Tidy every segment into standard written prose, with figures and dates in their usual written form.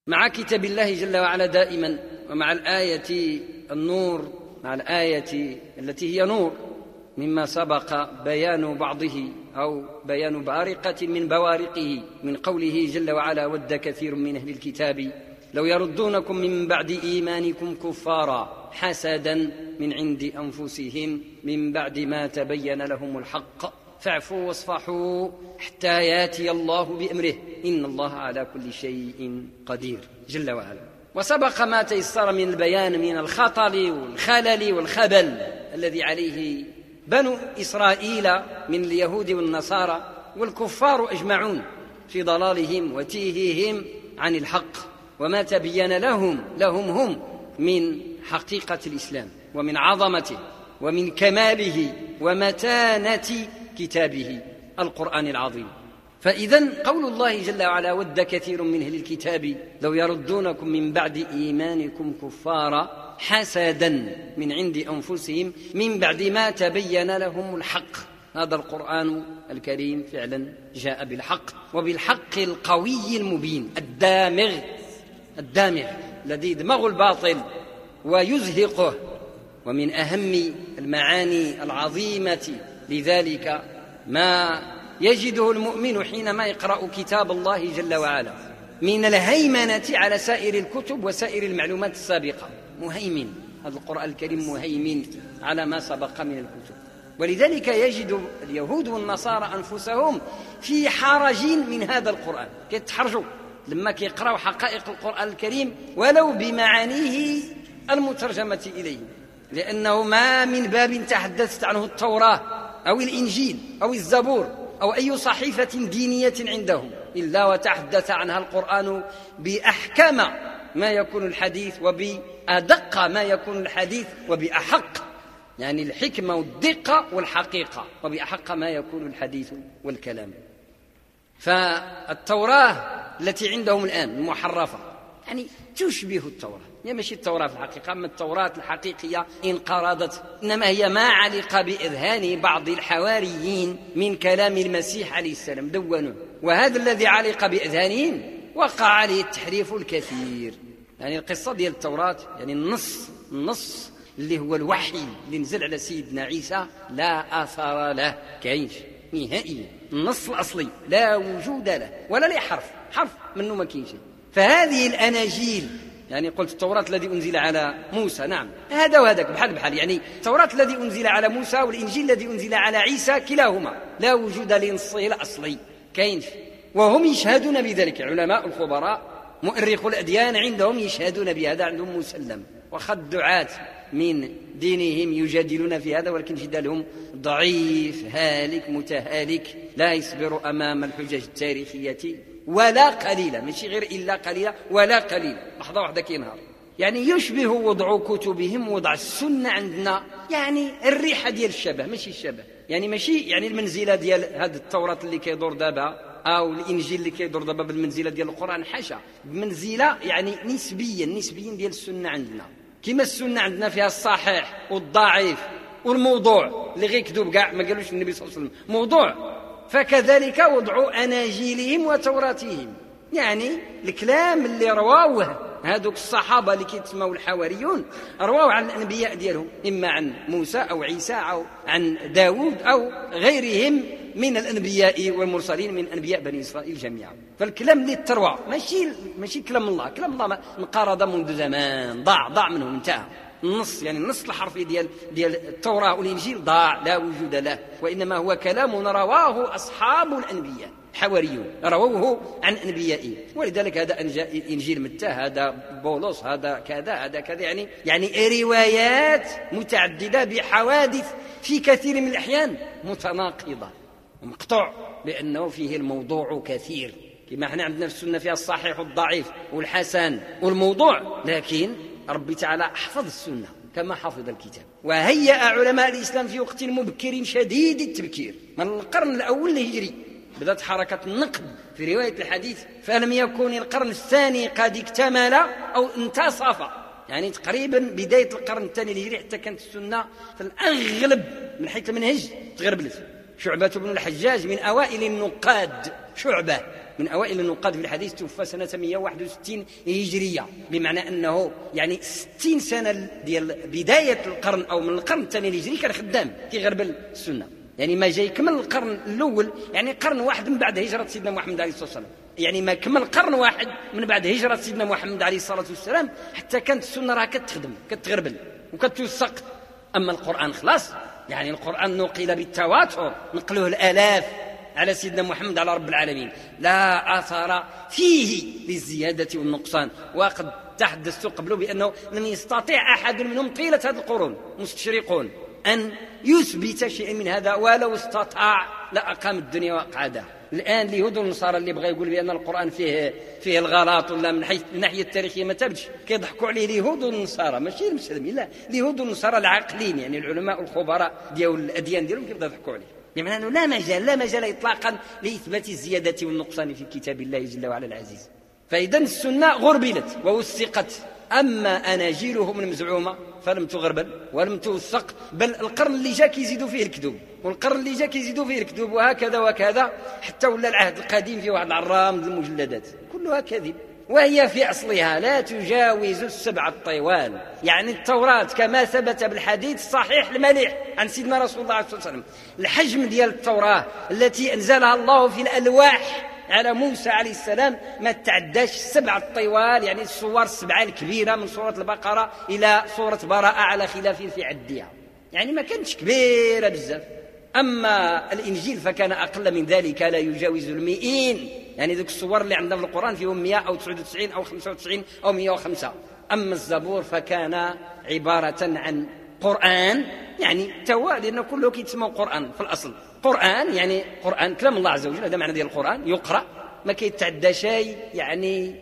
مع كتاب الله جل وعلا دائما، ومع الآية النور، مع الآية التي هي نور مما سبق بيان بعضه أو بيان بارقة من بوارقه من قوله جل وعلا: ود كثير من أهل الكتاب لو يردونكم من بعد إيمانكم كفارا حسدا من عند أنفسهم من بعد ما تبين لهم الحق فاعفوا واصفحوا حتى ياتي الله بأمره إن الله على كل شيء قدير جل وعلا. وسبق ما تيسر من البيان من الخطل والخلل والخبل الذي عليه بنو إسرائيل من اليهود والنصارى والكفار أجمعون في ضلالهم وتيههم عن الحق، وما تبين لهم هم من حقيقة الإسلام ومن عظمته ومن كماله ومتانة كتابه القرآن العظيم. فإذن قول الله جل وعلا: ود كثير من أهل الكتاب لو يردونكم من بعد إيمانكم كفارا حسدا من عند أنفسهم من بعد ما تبين لهم الحق. هذا القرآن الكريم فعلا جاء بالحق، وبالحق القوي المبين الدامغ الذي يدمغ الباطل ويزهقه. ومن أهم المعاني العظيمة لذلك ما يجده المؤمن حينما يقرأ كتاب الله جل وعلا من الهيمنة على سائر الكتب وسائر المعلومات السابقة. مهيمن، هذا القرآن الكريم مهيمن على ما سبق من الكتب. ولذلك يجد اليهود والنصارى أنفسهم في حرج من هذا القرآن، كيتحرجوا لما كيقرأوا حقائق القرآن الكريم ولو بمعانيه المترجمة إليه، لأنه ما من باب تحدثت عنه التوراة أو الإنجيل أو الزبور أو أي صحيفة دينية عندهم إلا وتحدث عنها القرآن بأحكم ما يكون الحديث وبأدق ما يكون الحديث وبأحق، يعني الحكمة والدقة والحقيقة، وبأحق ما يكون الحديث والكلام. فالتوراة التي عندهم الآن المحرفة يعني تشبه التوراة، هي ماشي التوراة في الحقيقة، أما التوراة الحقيقية انقرضت، إنما هي ما علق بإذهان بعض الحواريين من كلام المسيح عليه السلام دونوه، وهذا الذي علق بإذهانهم وقع عليه التحريف الكثير. يعني القصة ديال التوراة، يعني النص اللي هو الوحي اللي نزل على سيدنا عيسى لا أثر له، كاينش نهائيا. النص الأصلي لا وجود له ولا لي حرف منه ما كاينش. فهذه الأناجيل، يعني قلت التوراة الذي أنزل على موسى، نعم هذا وهذاك بحال، يعني التوراة الذي أنزل على موسى والإنجيل الذي أنزل على عيسى كلاهما لا وجود لنصه الأصلي، كاينش. وهم يشهدون بذلك، علماء الخبراء مؤرخو الأديان عندهم يشهدون بهذا، عندهم مسلم. وخد الدعاة من دينهم يجادلون في هذا، ولكن جدالهم ضعيف هالك متهالك، لا يصبر أمام الحجج التاريخية ولا قليلة، ماشي غير إلا قليلة ولا قليلة، لحظة واحدة كينهار. يعني يشبه وضع كتبهم وضع السنة عندنا، يعني الريحة ديال الشبه ماشي الشبه، يعني ماشي يعني المنزلة ديال هذه التوراة اللي كيدور دابا أو الإنجيل اللي كيدور دابا بالمنزلة ديال القرآن، حاشا، بمنزلة يعني نسبيا ديال السنة عندنا. كما السنة عندنا فيها الصحيح والضعيف والموضوع اللي غيكذب كاع ما قالوش النبي صلى الله عليه وسلم موضوع، فكذلك وضعوا أناجيلهم وتوراتهم، يعني الكلام اللي رواوه هذوك الصحابة اللي كيتسموا الحواريون رواوه عن الأنبياء ديالهم، إما عن موسى أو عيسى أو عن داود أو غيرهم من الأنبياء والمرسلين من أنبياء بني إسرائيل جميعا. فالكلام اللي تروى ماشي كلام الله انقرض منذ زمان، ضاع منهم، انتهى. النص يعني النص الحرفي ديال التوراة والإنجيل ضاع، لا وجود له، وإنما هو كلام رواه أصحاب الأنبياء حواريون، رووه عن أنبيائهم. ولذلك هذا إنجيل متى، هذا بولس، هذا كذا، يعني روايات متعددة بحوادث في كثير من الأحيان متناقضة ومقطوع، لأنه فيه الموضوع كثير، كما احنا عندنا في السنة فيها الصحيح والضعيف والحسن والموضوع، لكن ربي تعالى حفظ السنة كما حفظ الكتاب. وهيأ علماء الإسلام في وقت مبكر شديد التبكير من القرن الأول الهجري بدأت حركة النقد في رواية الحديث، فلم يكن القرن الثاني قد اكتمل أو انتصف، يعني تقريبا بداية القرن الثاني الهجري حتى كانت السنة في الأغلب من حيث المنهج تغربلت، شعبة بن الحجاج من أوائل النقاد، شعبة من أوائل النقاد في الحديث، توفى سنة 161 هجرية، بمعنى أنه يعني 60 سنة ديال بداية القرن أو من القرن الثاني الهجري كان خدام كيغربل السنة، يعني ما جاي يكمل القرن الأول، يعني قرن واحد من بعد هجرة سيدنا محمد عليه الصلاة والسلام، يعني ما كمل قرن واحد من بعد هجرة سيدنا محمد عليه الصلاة والسلام حتى كانت السنة راه كتخدم كتغربل وكتوثق. أما القرآن خلاص، يعني القرآن نقل بالتواتر، نقلوه الآلاف على سيدنا محمد على رب العالمين، لا أثر فيه للزيادة والنقصان. وقد تحدثت قبله بأنه لم يستطيع أحد منهم طيلة هذه القرون مستشرقون أن يثبت شيئا من هذا، ولو استطاع لأقام الدنيا وأقعدها. الآن اليهود والنصارى اللي بغى يقول بأن القرآن فيه الغلط ولا من حيث الناحية التاريخية ما تبش، كيضحكوا عليه اليهود والنصارى، ماشي المسلمين، لا اليهود والنصارى العاقلين، يعني العلماء والخبراء ديال الأديان ديالهم كيبداو يضحكوا عليه، بمعنى أنه لا مجال إطلاقا لإثبات الزيادة والنقصان في كتاب الله جل وعلا العزيز. فإذا السنة غربلت ووثقت. أما أناجيلهم المزعومة فلم تغربل ولم توثق، بل القرن اللي جاء كيزيدوا فيه الكذوب، والقرن اللي جاء كيزيدوا فيه الكذوب، وهكذا وكذا، حتى ولا العهد القديم فيه واحد العرام من المجلدات كلها كذب، وهي في أصلها لا تجاوز 7 طوال. يعني التوراة كما ثبت بالحديث الصحيح المليح عن سيدنا رسول الله صلى الله عليه وسلم، الحجم ديال التوراة التي أنزلها الله في الألواح على موسى عليه السلام ما تعداش 7 طوال، يعني الصور 7 الكبيرة من سورة البقرة إلى سورة براءة على خلاف في عدها، يعني ما كانتش كبيرة بزاف. أما الإنجيل فكان أقل من ذلك، لا يجاوز 100، يعني ذوك الصور اللي عندنا في القرآن فيهم 100 أو 99 أو 95 أو 105. أما الزبور فكان عبارة عن قرآن، يعني لأنه كله كيتسمى قرآن في الأصل، قرآن يعني قرآن كلام الله عز وجل، هذا معنى ديال القرآن، يقرأ ما كيتعدى شيء، يعني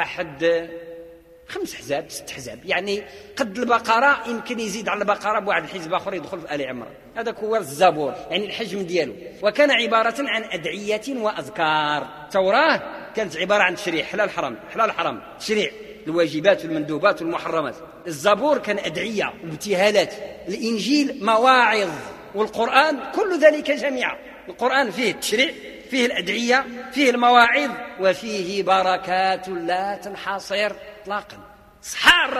5 حزاب 6 حزاب، يعني قد البقرة يمكن يزيد على البقرة بواحد الحزب آخر يدخل في آل عمران، هذا هو الزبور يعني الحجم دياله. وكان عبارة عن أدعية وأذكار. التوراة كانت عبارة عن تشريع حلال حرام تشريع الواجبات والمندوبات والمحرمات. الزبور كان أدعية وابتهالات، الإنجيل مواعظ، والقرآن كل ذلك جميعا. القرآن فيه التشريع، فيه الأدعية، فيه المواعظ، وفيه بركات لا تنحصر اطلاقا. صح عن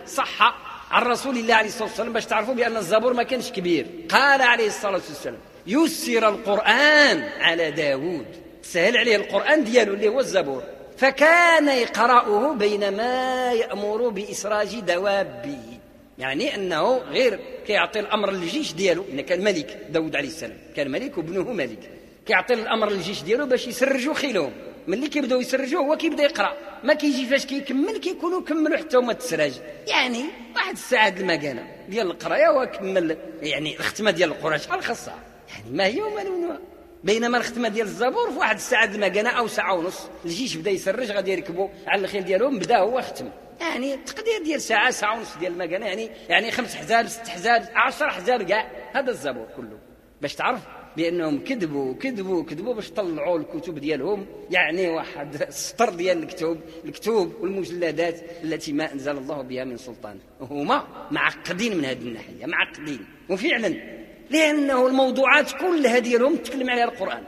رسول الله عليه الصلاة والسلام، باش تعرفوا بأن الزبور ما كانش كبير. قال عليه الصلاة والسلام: يسر القرآن على داود، سهل عليه القرآن دياله اللي هو الزبور، فكان يقرأه بينما يأمر بإسراج دوابه، يعني أنه غير كيعطي الأمر للجيش دياله، إنه كان ملك داود عليه السلام، كان ملك وابنه ملك، كيعطي الأمر للجيش دياله باش يسرجوا خيلهم. ملي كيبداو يسرجوه هو كيبدا يقرأ، ما كيجي فاش كيكمل كيكونوا كملوا حتى هما التسراج، يعني واحد الساعة المكانة ديال القرايه وكمل، يعني الختمة ديال القرآن شحال خاصها، يعني ما هي وما منها. بينما الختمة ديال الزبور في واحد الساعة المكانة أو ساعة ونص، الجيش بدا يسرج غادي يركبوا على الخيل ديالهم، بدا هو ختم، يعني تقدير ديال ساعة ونص ديال المكانة، يعني 5 حزاب 6 حزاب 10 حزاب كاع، هذا الزبور كله. باش تعرف بأنهم كذبوا باش طلعوا الكتب ديالهم، يعني واحد السطر ديال الكتب والمجلدات التي ما أنزل الله بها من سلطان. هما معقدين من هذه الناحية، معقدين، وفعلا لأنه الموضوعات كلها ديالهم تكلم عليها القرآن.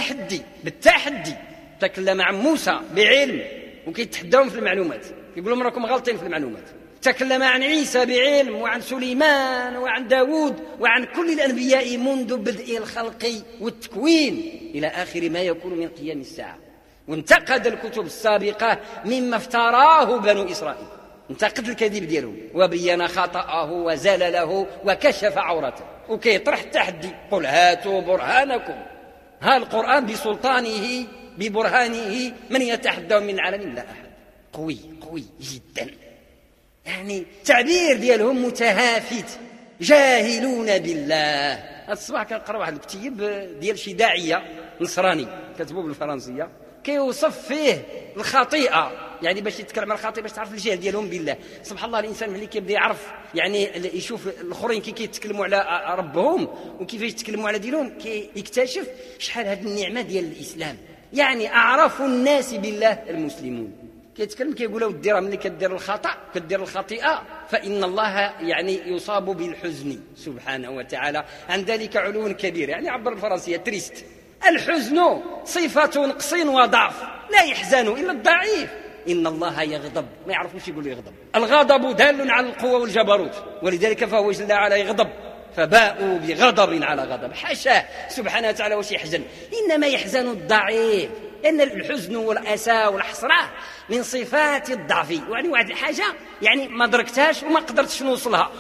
بالتحدي تكلم عن موسى بعلم وكيتحداهم في المعلومات، يقول لهم راكم غلطين في المعلومات. تكلم عن عيسى بعلم، وعن سليمان، وعن داود، وعن كل الأنبياء منذ بدء الخلق والتكوين إلى آخر ما يكون من قيام الساعة. وانتقد الكتب السابقة مما افتراه بنو إسرائيل، انتقد الكذب ديالهم وبين خطأه وزلله وكشف عورته، وكيطرح التحدي: قل هاتوا برهانكم، ها القرآن بسلطانه ببرهانه من يتحدى من العالمين؟ لا أحد. قوي جدا، يعني التعبير ديالهم متهافت، جاهلون بالله. هذا الصباح كنقرا واحد الكتيب ديال شي داعيه نصراني كتبوه بالفرنسيه، كيوصف فيه الخطيئه، يعني باش يتكلم عن الخطيئه باش تعرف الجهل ديالهم بالله. سبحان الله، الانسان ملي كيبدا يعرف، يعني يشوف الاخرين كي كيتكلموا على ربهم وكيفاش يتكلموا على دينهم، كيكتشف شحال هذه النعمه ديال الاسلام. يعني اعرف الناس بالله المسلمون، كيتكلم كيقول ودي راه ملي كدير الخطأ كدير الخطيئة فإن الله يعني يصاب بالحزن سبحانه وتعالى، عن ذلك علو كبير. يعني عبر الفرنسية تريست. الحزن صفة نقص وضعف، لا يحزن إلا الضعيف. إن الله يغضب، ما يعرفوش يقولوا يغضب. الغضب دال على القوة والجبروت، ولذلك فهو جل وعلا يغضب، فباءوا بغضب على غضب. حاشاه سبحانه وتعالى واش يحزن، إنما يحزن الضعيف، لأن الحزن والأسى والحسرة من صفات الضعف. يعني واحد الحاجة يعني ما دركتهاش وما قدرتش نوصلها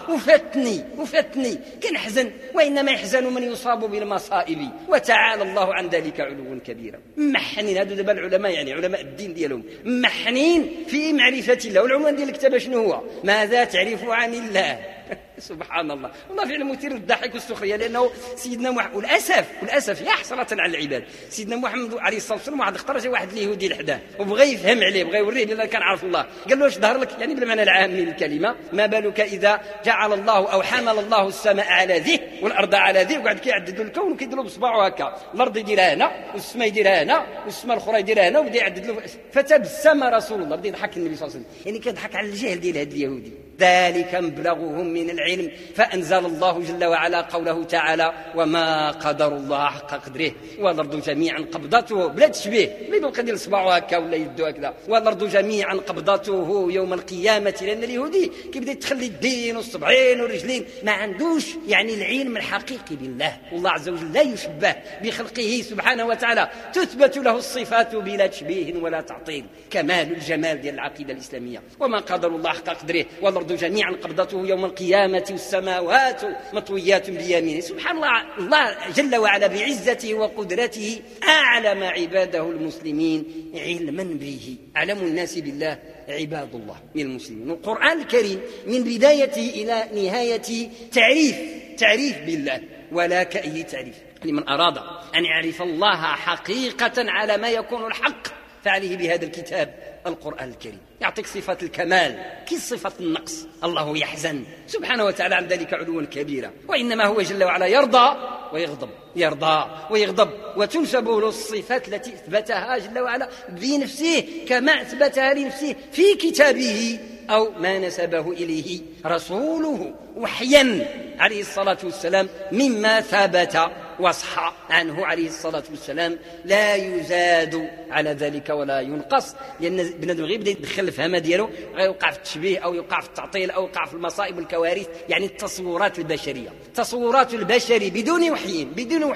وفاتني كنحزن، وإنما يحزن من يصاب بالمصائب، وتعالى الله عن ذلك علوا كبيرا. محنين هذو دابا العلماء، يعني علماء الدين ديالهم محنين في معرفة الله. والعنوان ديال الكتاب شنو هو؟ ماذا تعرف عن الله؟ سبحان الله، والله فعلا مثير للضحك والسخريه، لانه سيدنا محمد والاسف يا حسره على العباد، سيدنا محمد عليه الصلاه والسلام واحد اختار جا واحد اليهودي لحداه وبغى يفهم عليه، بغى يوريه بان كان عارف الله، قال له واش ظهر لك يعني بالمعنى العام من الكلمه، ما بالك اذا جعل الله او حمل الله السماء على ذي والارض على ذي، وقعد كيعدد الكون وكيدير بصباعه هكا، الارض يديرها هنا والسماء يديرها هنا والسماء الاخرى يديرها هنا، وبدا يعدد له، فتبسم رسول الله، بدا يضحك النبي صلى الله عليه وسلم، يعني كيضحك على الجهل ديال هذا اليهودي. ذلك مبلغهم من العلم، فأنزل الله جل وعلا قوله تعالى وما قدر الله حق قدره والأرض جميعا قبضته، بلا تشبيه بلا يبقى يدير صباعه هكا ولا يدو هكذا، والأرض جميعا قبضته يوم القيامة، لأن اليهودي كيبدا يتخلي الدين والصبعين والرجلين، ما عندوش يعني العلم الحقيقي بالله، والله عز وجل لا يشبه بخلقه سبحانه وتعالى، تثبت له الصفات بلا تشبيه ولا تعطيل، كمال الجمال ديال العقيدة الإسلامية. وما قدر الله حق قدره والأرض جميعا قبضته يوم القيامة والسماوات مطويات بيمينه. سبحان الله، الله جل وعلا بعزته وقدرته أعلم عباده المسلمين علما به، أعلم الناس بالله عباد الله من المسلمين. القرآن الكريم من بدايته إلى نهايته تعريف بالله، ولا كأي تعريف. لمن أراد أن يعرف الله حقيقة على ما يكون الحق فعليه بهذا الكتاب القرآن الكريم، يعطيك صفة الكمال كي صفة النقص. الله يحزن سبحانه وتعالى عن ذلك علوا كبيرا، وإنما هو جل وعلا يرضى ويغضب، وتنسب له الصفات التي أثبتها جل وعلا بنفسه كما أثبتها لنفسه في كتابه أو ما نسبه إليه رسوله وحيا عليه الصلاة والسلام، مما ثبت وصح عنه عليه الصلاة والسلام، لا يزاد على ذلك ولا ينقص، لأن بنادم غير بدا يدخل الفهمة ديالو غيوقع في التشبيه أو يوقع في التعطيل أو يوقع في المصائب والكوارث، يعني التصورات البشرية، تصورات البشر بدون وحي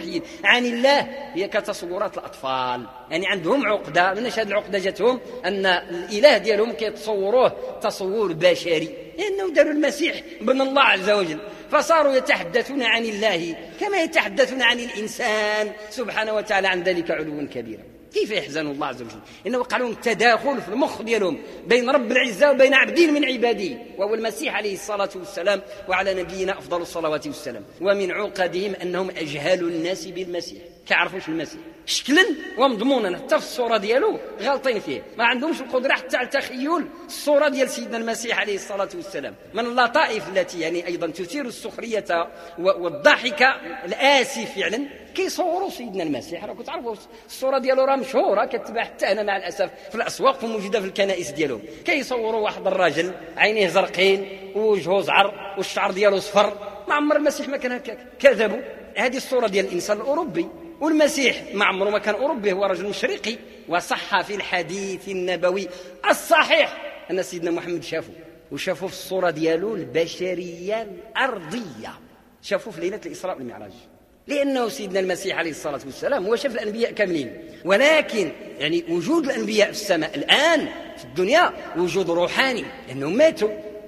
عن الله هي كتصورات الأطفال، يعني عندهم عقدة، من هذه العقدة جاتهم أن الإله ديالهم كيتصوروه تصور بشري، لأنه داروا المسيح ابن الله عز وجل، فصاروا يتحدثون عن الله كما يتحدثون عن الإنسان سبحانه وتعالى، عن ذلك علوا كبيرا. كيف يحزن الله عز وجل؟ إنه وقع لهم تداخل في المخ ديالهم بين رب العزة وبين عبد من عباده، وهو المسيح عليه الصلاة والسلام، وعلى نبينا أفضل الصلوات والسلام. ومن عقدهم أنهم أجهلوا الناس بالمسيح، كيعرفوش المسيح شكلا ومضمونا، حتى في الصورة ديالو غالطين فيه، ما عندهمش القدرة حتى على تخيل الصورة ديال سيدنا المسيح عليه الصلاة والسلام. من اللطائف التي يعني أيضا تثير السخرية والضحك الآسي فعلا، كيصوروا سيدنا المسيح، راكم تعرفوا الصورة ديالو راه مشهورة، كتباع حتى هنا مع الأسف في الأسواق وموجودة في الكنائس ديالهم، كيصوروا واحد الراجل عينيه زرقين ووجهه زعر والشعر ديالو صفر، ما عمر المسيح ما كان هكاك، كذبوا. هذه الصورة ديال الإنسان الأوروبي، والمسيح ما عمره ما كان أوروبي، هو رجل مشرقي. وصح في الحديث النبوي الصحيح أن سيدنا محمد شافوا في الصورة ديالو البشرية الأرضية، شافوا في ليلة الإسراء والمعراج، لأنه سيدنا المسيح عليه الصلاة والسلام هو شاف الأنبياء كاملين، ولكن يعني وجود الأنبياء في السماء الآن في الدنيا وجود روحاني لأنهم ماتوا،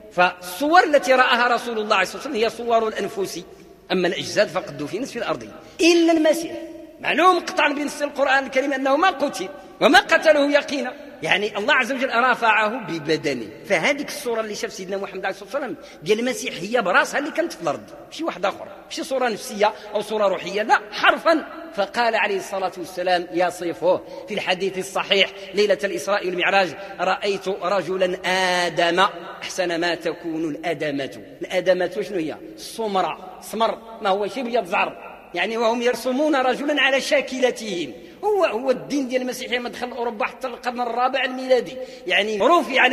فالصور التي رآها رسول الله عليه الصلاة والسلام هي صور الأنفس، أما الأجساد فقد دفنت في الأرض، إلا المسيح معلوم قطعا بنص القرآن الكريم أنه ما قتل وما قتله يقينا، يعني الله عز وجل رافعه ببدنه. فهذه الصورة اللي شاف سيدنا محمد عليه الصلاة والسلام ديال المسيح هي براسها اللي كانت في الأرض، ماشي واحدة أخرى، ماشي صورة نفسية أو صورة روحية، لا حرفا. فقال عليه الصلاة والسلام يصفه في الحديث الصحيح ليلة الإسراء والمعراج: رأيت رجلا آدم أحسن ما تكون الأدمة شنو هي؟ السمرة، سمر ما هو شيء أبيض زعر، يعني وهم يرسمون رجلا على شاكلتهم، هو الدين ديال المسيحية ما دخل أوروبا حتى القرن الرابع الميلادي. يعني رفع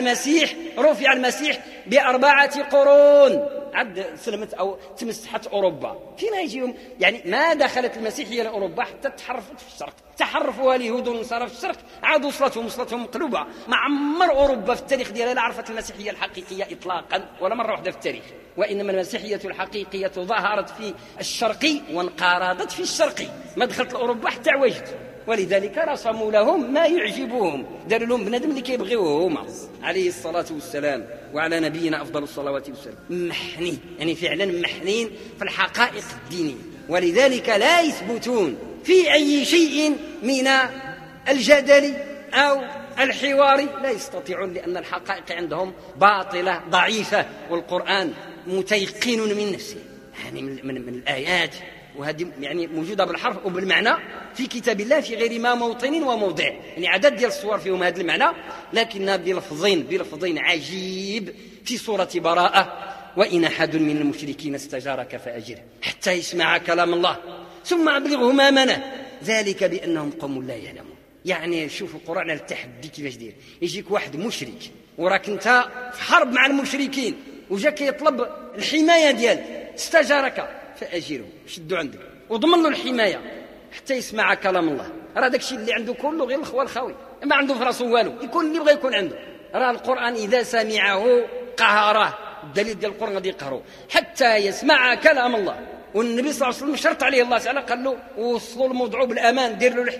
المسيح ب4 قرون عد سلمت أو تمسحت أوروبا. فيما يجيهم يعني ما دخلت المسيحية لأوروبا حتى تحرفت في الشرق، تحرفوا اليهود والنصارى في الشرق، عاد وصلتهم مقلوبة. ما عمر أوروبا في التاريخ ديالها لا عرفت المسيحية الحقيقية إطلاقا ولا مرة واحدة في التاريخ، وإنما المسيحية الحقيقية ظهرت في الشرق وانقرضت في الشرق، ما دخلت لأوروبا حتى عوجت. ولذلك رسموا لهم ما يعجبهم، داروا لهم بنادم اللي كيبغيوه هما عليه الصلاة والسلام وعلى نبينا أفضل الصلوات والسلام. محنين يعني فعلا محنين في الحقائق الدينية، ولذلك لا يثبتون في أي شيء من الجدل أو الحوار، لا يستطيعون، لأن الحقائق عندهم باطلة ضعيفة، والقرآن متيقن من نفسه يعني من الآيات، وهذه يعني موجودة بالحرف وبالمعنى في كتاب الله في غير ما موطن وموضع، يعني عدد ديال الصور فيهم هذا المعنى، لكنها بلفظين عجيب في سورة براءة: وإن أحد من المشركين استجارك فأجره حتى يسمع كلام الله ثم أبلغه مأمنه ذلك بأنهم قوم لا يعلمون. يعني شوفوا القرآن على التحدي كيفاش دير، يجيك واحد مشرك وراك انت في حرب مع المشركين وجاك يطلب الحماية ديالك، استجارك فأجره، شدوا عندك وضمن له الحماية حتى يسمع كلام الله. راه داك الشيء اللي عنده كله غير الخوى الخاوي، ما عنده في راسه والو، يكون اللي بغى يكون عنده. راه القرآن إذا سمعه قهره، الدليل ديال القرآن غادي يقهره حتى يسمع كلام الله. والنبي صلى الله عليه وسلم شرط عليه الله تعالى، قال له وصلوا الموضوع بالأمان، دير له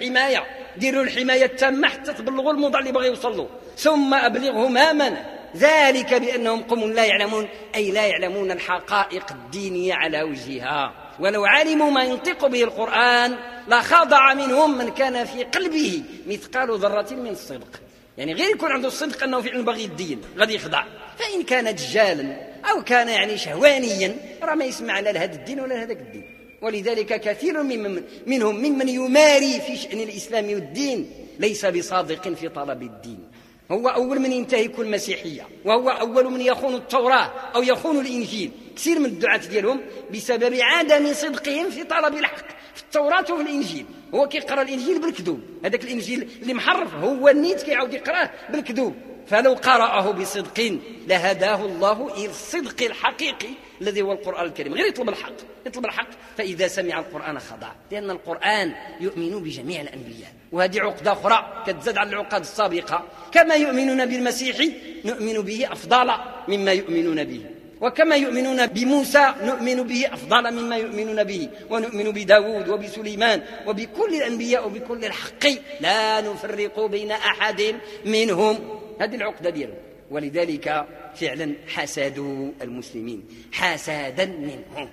الحماية التامة حتى تبلغوا الموضوع اللي بغى يوصل له، ثم أبلغه مأمنه ذلك بأنهم قوم لا يعلمون، أي لا يعلمون الحقائق الدينية على وجهها. ولو علموا ما ينطق به القرآن لخضع منهم من كان في قلبه مثقال ذرة من الصدق، يعني غير يكون عنده الصدق أنه فعلا بغي الدين غادي يخضع. فإن كان دجالا أو كان يعني شهوانيا راه ما يسمع لا لهذا الدين ولا لهذاك الدين. ولذلك كثير منهم ممن يماري في شأن الإسلام والدين ليس بصادق في طلب الدين، هو أول من ينتهك المسيحية، وهو أول من يخون التوراة أو يخون الإنجيل. كثير من الدعاة ديالهم بسبب عدم صدقهم في طلب الحق في التوراة وفي الإنجيل. هو كيقرأ الإنجيل بالكذوب، هذاك الإنجيل اللي محرف هو النيت كيعاود يقرأه بالكذوب. فلو قرأه بصدق لهداه الله إلى الصدق الحقيقي الذي هو القرآن الكريم. غير يطلب الحق، فإذا سمع القرآن خضع، لأن القرآن يؤمن بجميع الأنبياء. وهذه عقدة أخرى كتزاد على العقد السابقة، كما يؤمنون بالمسيح نؤمن به أفضل مما يؤمنون به، وكما يؤمنون بموسى نؤمن به أفضل مما يؤمنون به، ونؤمن بداود وبسليمان وبكل الأنبياء وبكل الحق لا نفرق بين أحد منهم. هذه العقدة ديالهم. ولذلك فعلا حسدوا المسلمين حسدا منهم.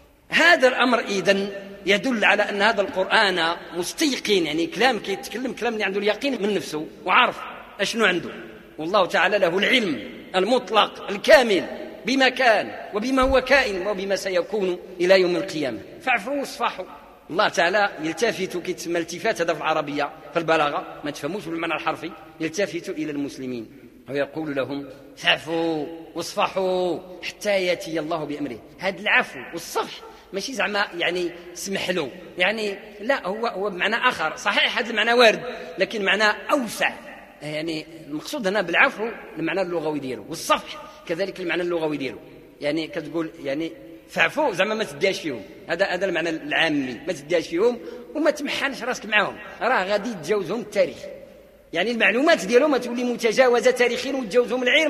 هذا الأمر إذن يدل على أن هذا القرآن مستيقن، يعني كلام كيتكلم كلام اللي عنده اليقين من نفسه وعارف أشنو عنده، والله تعالى له العلم المطلق الكامل بما كان وبما هو كائن وبما سيكون إلى يوم القيامة. فاعفوا واصفحوا. الله تعالى يلتفت، كيتسمى التفات هذا في العربية في البلاغة، ما تفهموش بالمعنى الحرفي، يلتفت إلى المسلمين ويقول لهم فاعفوا واصفحوا حتى يأتي الله بأمره. هذا العفو والصفح ماشي زعما يعني سمح له، يعني لا، هو بمعنى آخر. صحيح هذا المعنى وارد، لكن معنى أوسع. يعني المقصود هنا بالعفو المعنى اللغوي ديالو، والصفح كذلك المعنى اللغوي ديالو. يعني كتقول يعني فاعفوا زعما ما تداش فيهم، هذا المعنى العامي، ما تداش فيهم وما تمحنش راسك معهم، راه غادي يتجاوزهم التاريخ. يعني المعلومات ديالهم تولي متجاوزة تاريخيا وتجاوزهم العلم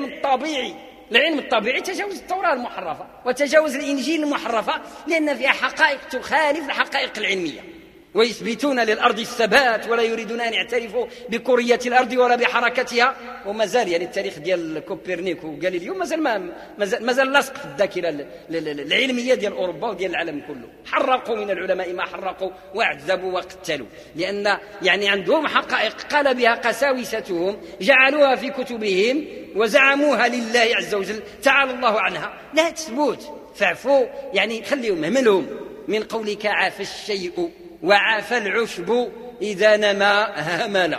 الطبيعي تجاوز التوراة المحرفة وتجاوز الإنجيل المحرفة، لأن فيها حقائق تخالف الحقائق العلمية. ويثبتون للأرض الثبات ولا يريدون أن يعترفوا بكرية الأرض ولا بحركتها. وما زال يعني التاريخ ديال كوبرنيك وغاليليو مازال لاصق في الذاكرة العلمية ديال أوروبا وديال العالم كله. حرقوا من العلماء ما حرقوا وعذبوا وقتلوا، لأن يعني عندهم حقائق قال بها قساوستهم، جعلوها في كتبهم وزعموها لله عز وجل تعالى الله عنها، لا تثبت. فاعفوا يعني خليهم، هملهم. من قولك عاف الشيء وعاف العشب إذا نما هملا،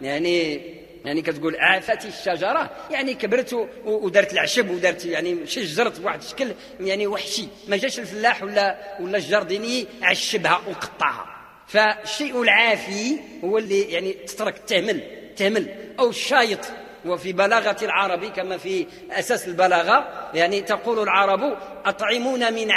يعني كتقول عافت الشجرة يعني كبرت ودرت العشب ودرت يعني شجرت بواحد الشكل يعني وحشي، ما جاش الفلاح ولا الجارديني عشبها وقطعها. فالشيء العافي هو اللي يعني تترك تهمل أو الشايط. وفي بلاغة العرب كما في أساس البلاغة يعني تقول العرب أطعمون من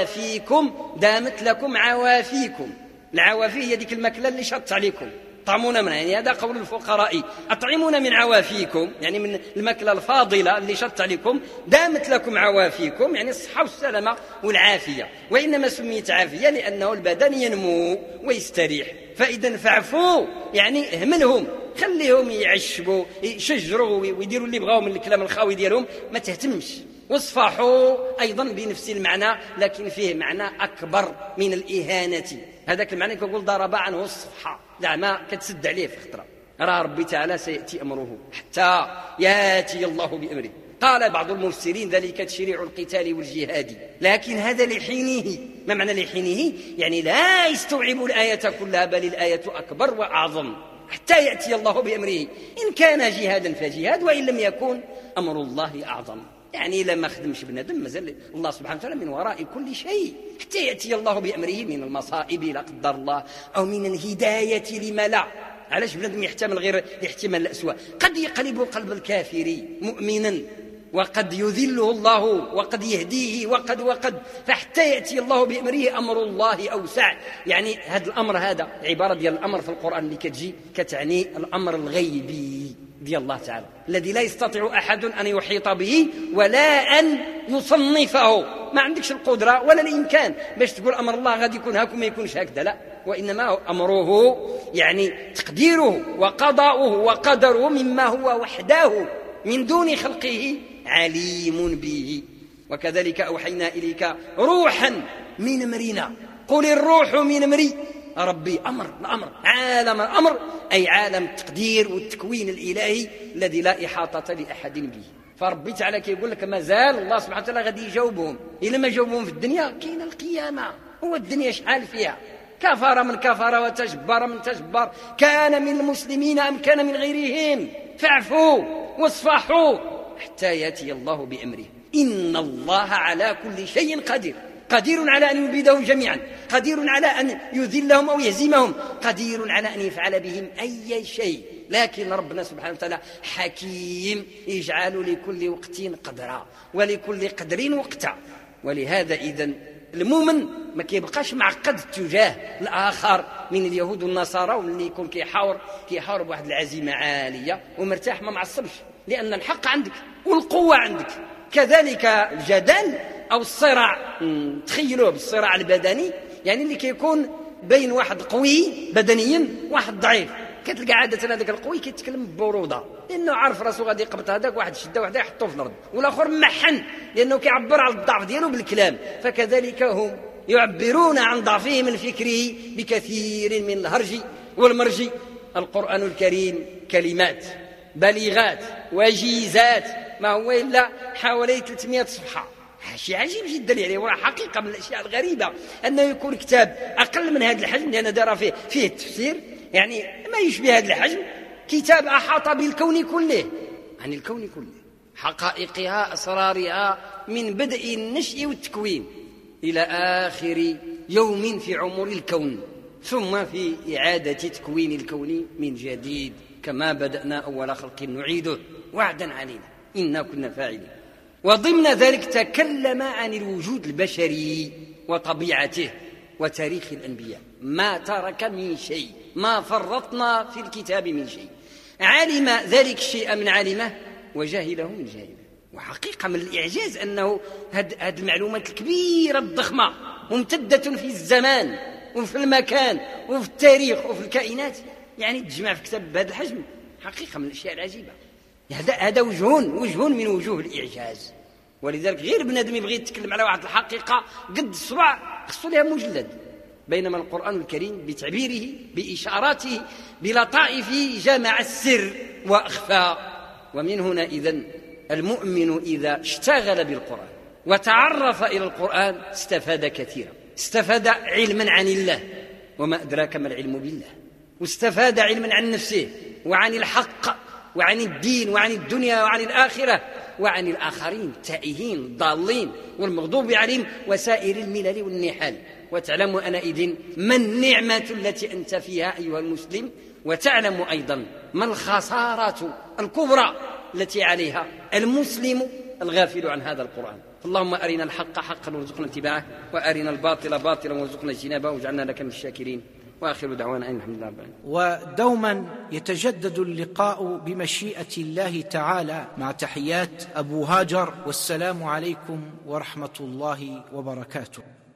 عوافيكم دامت لكم عوافيكم. العوافي هي ديك الماكلة اللي شط عليكم طعمون منها، يعني هذا قول الفقراء. أطعمون من عوافيكم يعني من الماكلة الفاضلة اللي شط عليكم، دامت لكم عوافيكم يعني الصحة والسلامة والعافية. وإنما سميت عافية لأنه البدن ينمو ويستريح. فإذا فاعفوا يعني اهملهم، خليهم يعشبوا يشجروا ويديروا اللي بغاو من الكلام الخاوي ديالهم، ما تهتمش. واصفحوا أيضا بنفس المعنى لكن فيه معنى أكبر من الإهانة. هذاك المعنى كيقول ضرب عنه الصفحة، لا ما كتسد عليه في خطرة. راه ربي تعالى سيأتي أمره حتى يأتي الله بأمره. قال بعض المفسرين ذلك تشريع القتال والجهاد، لكن هذا لحينه. ما معنى لحينه؟ يعني لا يستوعب الآية كلها، بل الآية أكبر وأعظم حتى يأتي الله بأمره. إن كان جهادا فجهاد، وإن لم يكن أمر الله أعظم. يعني لما خدمش بنادم مازال الله سبحانه وتعالى من وراء كل شيء حتى يأتي الله بأمره من المصائب لا قدر الله، أو من الهداية لما لا. علاش بنادم يحتمل غير احتمال الأسوأ؟ قد يقلب قلب الكافر مؤمنا، وقد يذله الله وقد يهديه وقد فحتى يأتي الله بأمره. أمر الله أوسع. يعني هذا الأمر، هذا عبارة ديال الأمر في القرآن اللي كتجي كتعني الأمر الغيبي ديال الله تعالى الذي لا يستطيع أحد أن يحيط به ولا أن يصنفه. ما عندكش القدرة ولا الإمكان باش تقول أمر الله غادي يكون هاك وما يكونش هكذا، لا. وإنما أمره يعني تقديره وقضاؤه وقدره مما هو وحده من دون خلقه عليم به. وكذلك أوحينا إليك روحا من أمرنا، قل الروح من أمري ربي. الأمر عالم الأمر أي عالم التقدير والتكوين الإلهي الذي لا إحاطة لأحد به. فربي تعالى كيقول لك ما زال الله سبحانه وتعالى غادي يجاوبهم. إلا ما جاوبهم في الدنيا كاين القيامة. هو الدنيا شحال فيها كفر من كفر وتجبر من تجبر، كان من المسلمين أم كان من غيرهم، فاعفوا واصفحوا حتى يأتي الله بأمره. إن الله على كل شيء قدير، قدير على أن يبيدهم جميعا، قدير على أن يذلهم أو يهزمهم، قدير على أن يفعل بهم أي شيء. لكن ربنا سبحانه وتعالى حكيم يجعل لكل وقت قدرا ولكل قدر وقتا. ولهذا إذن المؤمن ما كيبقاش معقد تجاه الآخر من اليهود والنصارى، واللي يكون كيحاور بواحد العزيمة عالية ومرتاح ما معصبش، لأن الحق عندك والقوة عندك. كذلك الجدل أو الصراع، تخيلوه بالصراع البدني، يعني اللي كيكون بين واحد قوي بدنيا واحد ضعيف، كتلقى عادة هذاك القوي كيتكلم ببرودة لأنه عارف راسو غادي يقبط هذاك واحد شدة واحدة يحطه في الأرض، والآخر محن لأنه كيعبر على الضعف ديالو بالكلام. فكذلك هم يعبرون عن ضعفهم الفكري بكثير من الهرج والمرج. القرآن الكريم كلمات بليغات وجيزات، ما هو إلا حوالي 300 صفحة. شيء عجيب جدا، يعني هو حقيقة من الأشياء الغريبة أنه يكون كتاب أقل من هذا الحجم، لأن دار فيه التفسير يعني ما يشبه هذا الحجم. كتاب أحاط بالكون كله، عن الكون كله، حقائقها أسرارها من بدء النشء والتكوين إلى آخر يوم في عمر الكون، ثم في إعادة تكوين الكون من جديد كما بدأنا أول خلق نعيده وعدا علينا إنا كنا فاعلين. وضمن ذلك تكلم عن الوجود البشري وطبيعته وتاريخ الأنبياء، ما ترك من شيء، ما فرطنا في الكتاب من شيء. علم ذلك الشيء من علمه وجاهله من جاهله. وحقيقة من الإعجاز أنه هذه المعلومات الكبيرة الضخمة ممتدة في الزمان وفي المكان وفي التاريخ وفي الكائنات، يعني تجمع في كتاب بهذا الحجم، حقيقة من الأشياء العجيبة. هذا وجه من وجوه الإعجاز. ولذلك غير بنادم يبغي يتكلم على واحد الحقيقة قد الصبع خصو لها مجلد، بينما القرآن الكريم بتعبيره بإشاراته بلطائفه جمع السر وأخفى. ومن هنا إذن المؤمن إذا اشتغل بالقرآن وتعرف إلى القرآن استفاد كثيرا، استفاد علما عن الله وما أدراك ما العلم بالله، واستفاد علما عن نفسه وعن الحق وعن الدين وعن الدنيا وعن الآخرة، وعن الآخرين التائهين الضالين والمغضوب عليهم وسائر الملل والنحال. وتعلم أنئذ ما النعمة التي أنت فيها أيها المسلم، وتعلم أيضا ما الخسارة الكبرى التي عليها المسلم الغافل عن هذا القرآن. اللهم أرنا الحق حقا وارزقنا اتباعه، وأرنا الباطل باطلا وارزقنا اجتنابه، واجعلنا لك من الشاكرين. وآخر دعوانا أن الحمد لله رب العالمين. ودوما يتجدد اللقاء بمشيئة الله تعالى، مع تحيات أبو هاجر، والسلام عليكم ورحمة الله وبركاته.